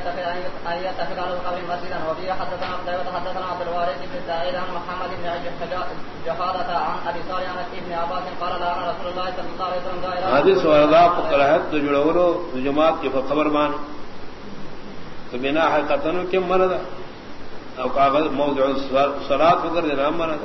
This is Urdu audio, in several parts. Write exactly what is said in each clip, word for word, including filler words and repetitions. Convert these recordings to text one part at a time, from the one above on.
يتخذ أن يتخذ على القبر مسجدا. وفيه حدثنا قتيبة حدثنا عبد الوارث بن سعيد عن محمد بن جحادة عن أبي صالح عن ابن عباس قال لعن رسول الله صلى الله عليه وسلم دائرة حدیث وردا فقرات جوړولو جماعت کې خبر مان تو بنا حقیقتن کې مراد او کاغذ موضوع صلات وغیرہ نام مراد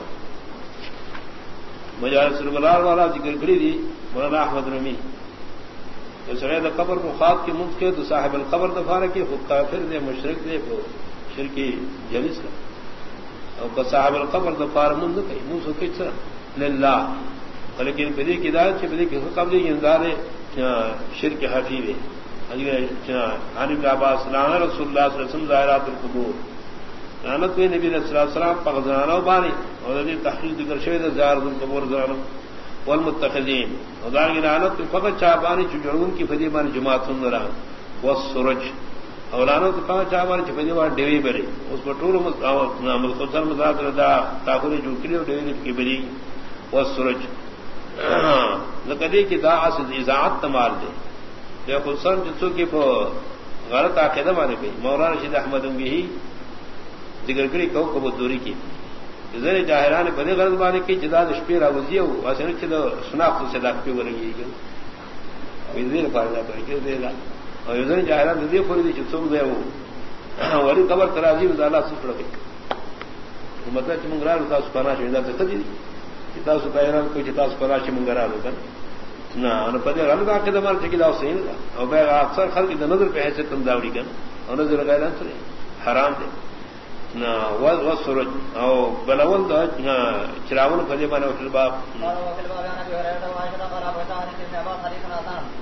مجالس البلال والا ذکر کړی دي مولانا احمد رمی سرے دا قبر مخاط کی منت کے تو صاحب القبر دفارہ کی خود کافر دے مشرک دے شرکی جلس کا اور صاحب القبر دفارہ منت کئی منہ سو کچھ للہ لیکن بدی کی دایت کی بدی کی قبل انذار شرک حفیظ ہے عن ابن عباس لعن رسول اللہ صلی اللہ علیہ وسلم زائرات القبور لعنت ہوئی نبی صلی اللہ علیہ وسلم پغزانہ بانی اور تحقیق ذکر شوید زائرات القبور زائرات والمتخذین ودار کی لعنت فقط چابانی چجڑون کی فدیبان جماعت سندرا والسرج اور لعنت فقط چابانی چفدیبان ڈیوی بری اس پر طول مختصر مذاکر دا تاخوری جوکری اور ڈیوی کی بری والسرج لقدی کی دا اصل اذاعت تمار دے یہ خصوصاً جسو کی غلط عقیدہ مانے پہ مولانا رشید احمد انگی ذکر کری کو کبوتوری کی زر جاہران بڑے غرض بانے کی جدا دشپیر آوزی ہو واسن چلو شناخت سے لاکھ پہ ورگی گی وزیر فارغ پر کیوں دے گا اور زر جاہران دے خوري دي چتوم دے وہ وری قبر ترازی میں اللہ سے پڑے مطلب کہ منگرا ہوتا اس پانا شہدا تے کدی کتا سو پیران کوئی جتا اس پانا چ منگرا ہوتا نا ان پدے غلط عقیدہ مار چکلا حسین اور بے اکثر خلق کی نظر پہ ہے تم داوڑی کن اور نظر غیران سے حرام دے نا والسرج او بلول دا چراون فدی بنا في الباب قال وفي الباب انا بهريره وعائشه قال ابو سعيد بن عباس حديث حسن